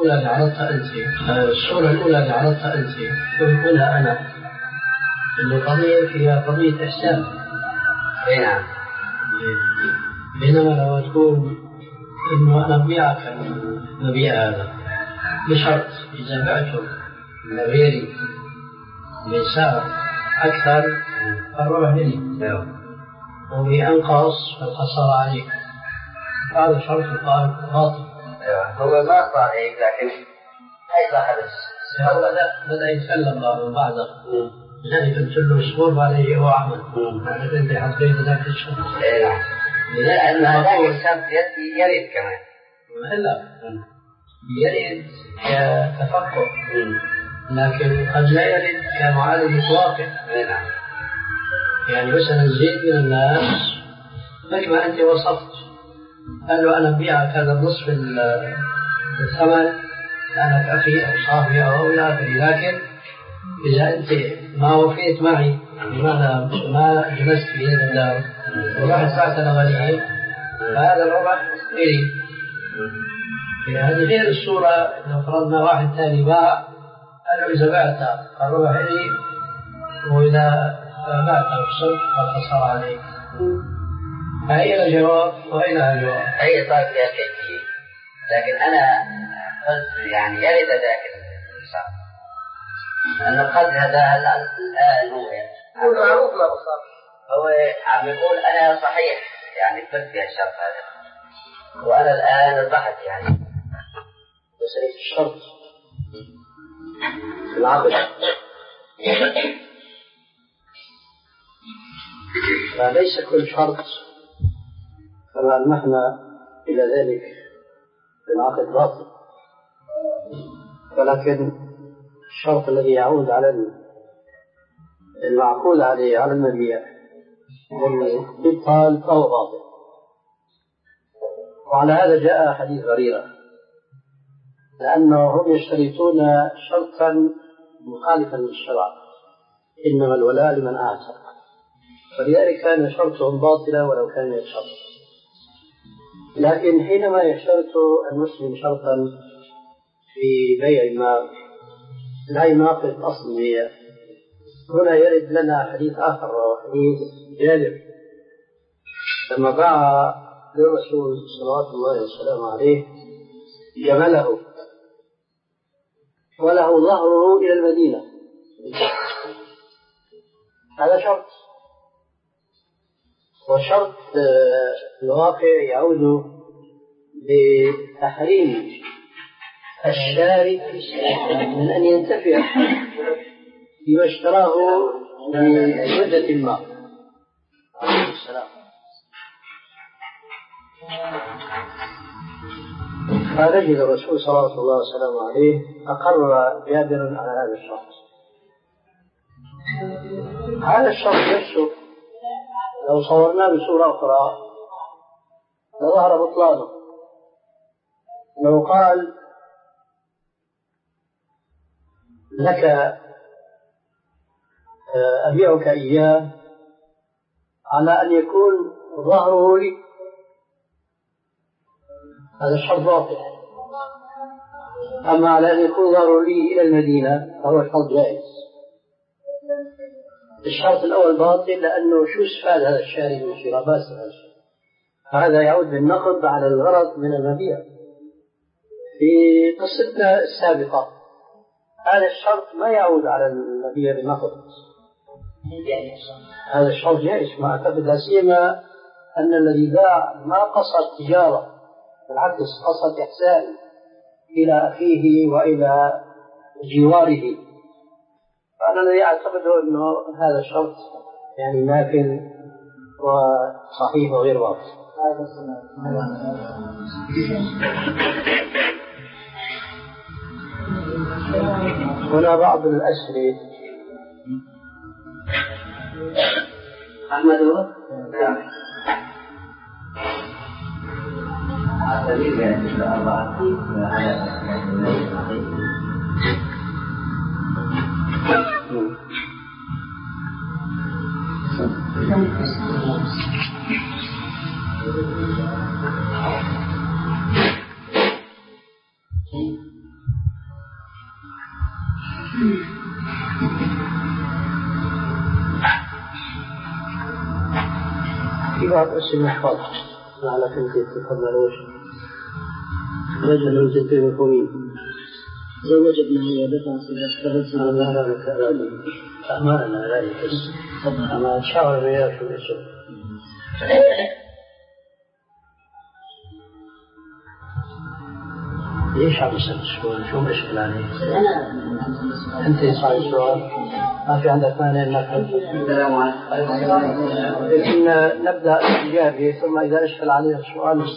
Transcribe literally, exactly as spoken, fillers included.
الأولى اللي عرضتها أنت، الصورة الأولى اللي عرضتها أنت قلت منها أنا إن القضية هي قضية إحسان. أي نعم. بينما لو تكون إنه أنا أبيعك المبيع هذا بشرط إذا بعته لغيري بسعر أكثر فالربح لي وبأنقص فالخسارة عليك، هذا شرط باطل. هو ما صار هيك، لكن أي صاحب هو بدأ يتكلم من بعده يعني قلت له اصبر عليه هو أحمد أنا أنت حطيت ذاك الشرط. لأن هذاك الشرط يريد كمان هلا يريد كتفكر لكن قد لا يرد كمعالجة واقع. يعني مثلا زيد من الناس مثل ما أنت وصفت قال له أنا أبيعك هذا النصف الثمن لأنك أخي أو صاحبي أو إلى آخره، لكن إذا أنت ما وفيت معي بمعنى ما جلست في يد الدار ورحت بعت لغنيين فهذا الربح لي. هذه غير الصورة لو فرضنا واحد ثاني باع قال له إذا بعت الربح لي وإذا بعت بصرف فالخسارة عليك. فهي الجواب وأين الجواب؟ هي صار فيها كيفية، لكن أنا قلت يعني يرد ذاك الإنسان أن قد هذا الآن هو معروف ما صار هو عم يقول أنا صحيح يعني قلت فيها الشرط هذا وأنا الآن ربحت يعني مسألة الشرط في العقد فليس كل شرط كما ألمحنا إلى ذلك في العقد باطل، ولكن الشرط الذي يعود على المعقود عليه على المبيع بالإبطال فهو باطل. وعلى هذا جاء حديث غريرة لأنهم يشترطون شرطا مخالفا للشرع إنما الولاء لمن أعتق، فلذلك كان شرطهم باطلا ولو كان يشترط. لكن حينما يشترط المسلم شرطا في بيع ما لا يناقض أصل البيع، هنا يرد لنا حديث آخر وهو حديث جابر لما باع للرسول صلوات الله وسلامه عليه جمله وله ظهره إلى المدينة، هذا شرط، وشرط الواقع يعود بتحريم الشاري من أن ينتفع بما اشتراه بمدة ما. عليه السلام. فنجد الرسول صلى الله عليه وسلم عليه أقر جابر على هذا الشرط. هذا الشرط نفسه لو صورناه بصورة أخرى لظهر بطلانه. لو قال لك أبيعك إياه على أن يكون ظهره لي، هذا الشرط باطل. أما على أن يكون ظهره لي إلى المدينة فهو شرط جائز. الشرط الأول باطل لأنه شو استفاد هذا الشاري من شراء باس هذا الشيء، فهذا يعود بالنقض على الغرض من المبيع. في قصتنا السابقة هذا الشرط ما يعود على المبيع بالنقض، هذا الشرط جائز ما أعتقد، لا سيما أن الذي باع ما قصد تجارة، بالعكس قصد إحسان إلى أخيه وإلى جواره، فأنا الذي أعتقده أنه هذا الشرط يعني نافذ وصحيح وغير واضح. هنا بعض الأسئلة. أحمد نعم عسلين يعني الأربعة في بعض اسم يحفظ لعلك نسيت تفضلوش. رجل ست مفهومين زوج ابنه ودفع صدقة لا لا لا ما لا لا يحس أما شاور وياه شو يسوي. ليش عم يسأل السؤال؟ شو مشكلة عليه؟ أنت صار السؤال ما في عندك مانع إنك السلام عليكم. لكن نبدأ الإجابة ثم إذا أشكل عليه السؤال